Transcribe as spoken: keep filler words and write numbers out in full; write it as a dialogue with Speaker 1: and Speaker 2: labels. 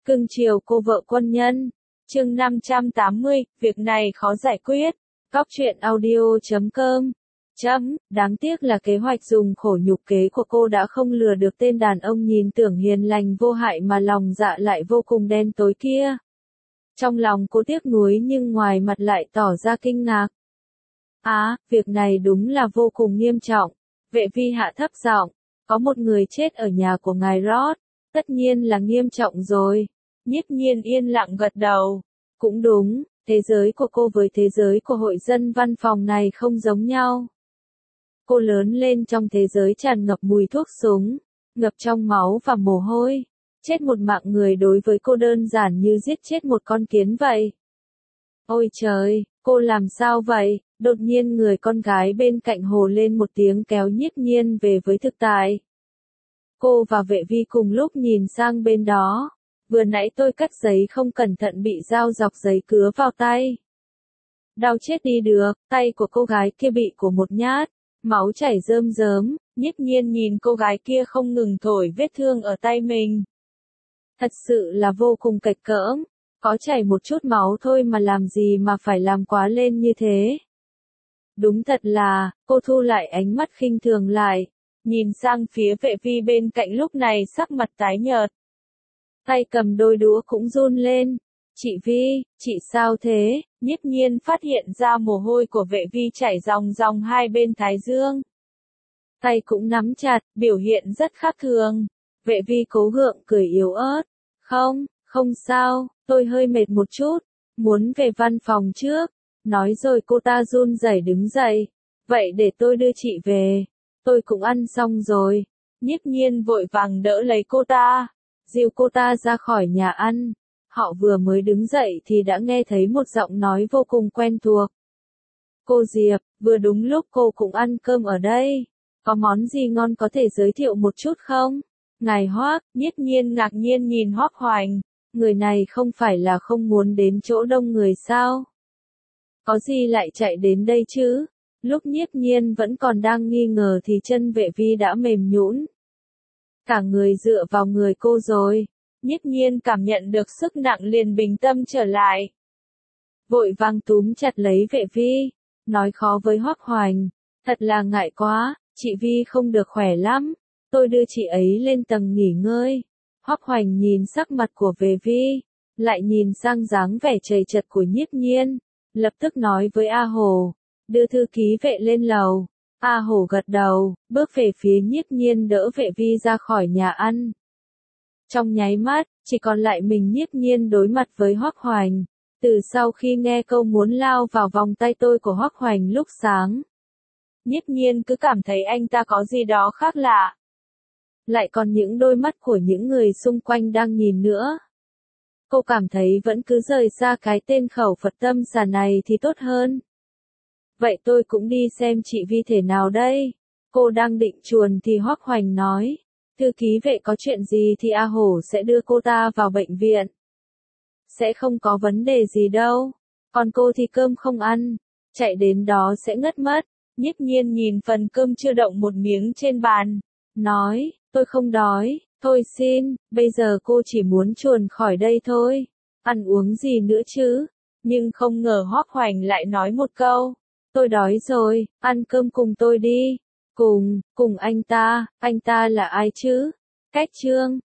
Speaker 1: Cưng chiều cô vợ quân nhân. Chương năm trăm tám mươi, việc này khó giải quyết. Cóc truyện audio chấm com. Chấm, đáng tiếc là kế hoạch dùng khổ nhục kế của cô đã không lừa được tên đàn ông nhìn tưởng hiền lành vô hại mà lòng dạ lại vô cùng đen tối kia. Trong lòng cô tiếc nuối nhưng ngoài mặt lại tỏ ra kinh ngạc. Á, à, việc này đúng là vô cùng nghiêm trọng. Vệ vi hạ thấp giọng, có một người chết ở nhà của ngài Roth, tất nhiên là nghiêm trọng rồi. Nhiếp Nhiên yên lặng gật đầu. Cũng đúng, thế giới của cô với thế giới của hội dân văn phòng này không giống nhau. Cô lớn lên trong thế giới tràn ngập mùi thuốc súng, ngập trong máu và mồ hôi. Chết một mạng người đối với cô đơn giản như giết chết một con kiến vậy. Ôi trời, cô làm sao vậy? Đột nhiên người con gái bên cạnh hồ lên một tiếng kéo Nhiếp Nhiên về với thực tại. Cô và Vệ Vi cùng lúc nhìn sang bên đó. Vừa nãy tôi cắt giấy không cẩn thận bị dao dọc giấy cứa vào tay. Đau chết đi được, tay của cô gái kia bị của một nhát, máu chảy rơm rớm. Nhiếp Nhiên nhìn cô gái kia không ngừng thổi vết thương ở tay mình. Thật sự là vô cùng kịch cỡm, có chảy một chút máu thôi mà làm gì mà phải làm quá lên như thế. Đúng thật là, cô thu lại ánh mắt khinh thường lại, nhìn sang phía Vệ Vi bên cạnh lúc này sắc mặt tái nhợt. Tay cầm đôi đũa cũng run lên. Chị Vi, chị sao thế? Nhiếp Nhiên phát hiện ra mồ hôi của Vệ Vi chảy ròng ròng hai bên thái dương. Tay cũng nắm chặt, biểu hiện rất khác thường. Vệ Vi cố gượng cười yếu ớt. Không, không sao, tôi hơi mệt một chút, muốn về văn phòng trước. Nói rồi cô ta run rẩy đứng dậy. Vậy để tôi đưa chị về. Tôi cũng ăn xong rồi. Nhiếp Nhiên vội vàng đỡ lấy cô ta, dìu cô ta ra khỏi nhà ăn. Họ vừa mới đứng dậy thì đã nghe thấy một giọng nói vô cùng quen thuộc. Cô Diệp, vừa đúng lúc cô cũng ăn cơm ở đây. Có món gì ngon có thể giới thiệu một chút không? Ngài Hoác, Nhiếp Nhiên ngạc nhiên nhìn Hoác Hoành. Người này không phải là không muốn đến chỗ đông người sao? Có gì lại chạy đến đây chứ? Lúc Nhiếp Nhiên vẫn còn đang nghi ngờ thì chân Vệ Vi đã mềm nhũn. Cả người dựa vào người cô rồi. Nhiếp Nhiên cảm nhận được sức nặng liền bình tâm trở lại. Vội vàng túm chặt lấy Vệ Vi, nói khó với Hoác Hoành. Thật là ngại quá, chị Vi không được khỏe lắm. Tôi đưa chị ấy lên tầng nghỉ ngơi. Hoác Hoành nhìn sắc mặt của Vệ Vi, lại nhìn sang dáng vẻ trầy trật của Nhiếp Nhiên. Lập tức nói với A Hồ, đưa thư ký Vệ lên lầu. A Hồ gật đầu, bước về phía Nhiếp Nhiên đỡ Vệ Vi ra khỏi nhà ăn. Trong nháy mắt, chỉ còn lại mình Nhiếp Nhiên đối mặt với Hoác Hoành. Từ sau khi nghe câu muốn lao vào vòng tay tôi của Hoác Hoành lúc sáng, Nhiếp Nhiên cứ cảm thấy anh ta có gì đó khác lạ. Lại còn những đôi mắt của những người xung quanh đang nhìn nữa. Cô cảm thấy vẫn cứ rời xa cái tên khẩu Phật tâm xà này thì tốt hơn. Vậy tôi cũng đi xem chị Vi thể nào đây. Cô đang định chuồn thì Hoác Hoành nói. Thư ký Vệ có chuyện gì thì A Hổ sẽ đưa cô ta vào bệnh viện. Sẽ không có vấn đề gì đâu. Còn cô thì cơm không ăn. Chạy đến đó sẽ ngất mất. Nhiếp Nhiên nhìn phần cơm chưa động một miếng trên bàn. Nói, tôi không đói. Thôi xin, bây giờ cô chỉ muốn chuồn khỏi đây thôi. Ăn uống gì nữa chứ? Nhưng không ngờ Hoác Hoành lại nói một câu. Tôi đói rồi, ăn cơm cùng tôi đi. Cùng, cùng anh ta, anh ta là ai chứ? Cách Trương,